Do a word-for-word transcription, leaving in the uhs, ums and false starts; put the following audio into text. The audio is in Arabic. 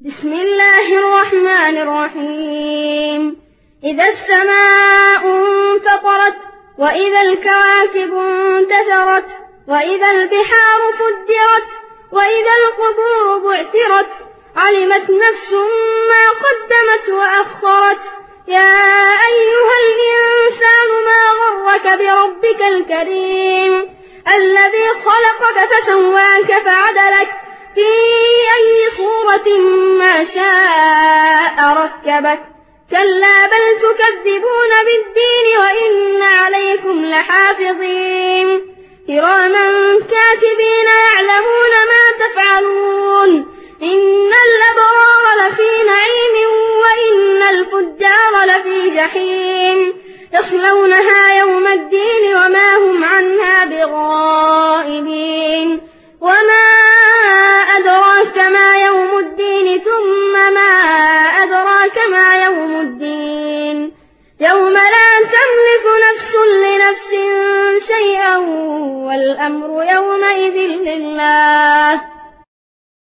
بسم الله الرحمن الرحيم. إذا السماء انفطرت وإذا الكواكب انتثرت وإذا البحار فجرت وإذا القبور بعثرت علمت نفس ما قدمت وأخرت. يا أيها الإنسان ما غرك بربك الكريم الذي خلقك فسواك فعدلك في أي صورة ما شاء ركبك. كلا بل تكذبون بالدين وإن عليكم لحافظين كراما كاتبين يعلمون ما تفعلون. إن الأبرار لفي نعيم وإن الفجار لفي جحيم يصلونها يوم الدين وما هم عنها بغائبين. وما أدراك ما يوم الدين ثم ما أدراك ما يوم الدين يوم لا تملك نفس لنفس شيئا والأمر يومئذ لله.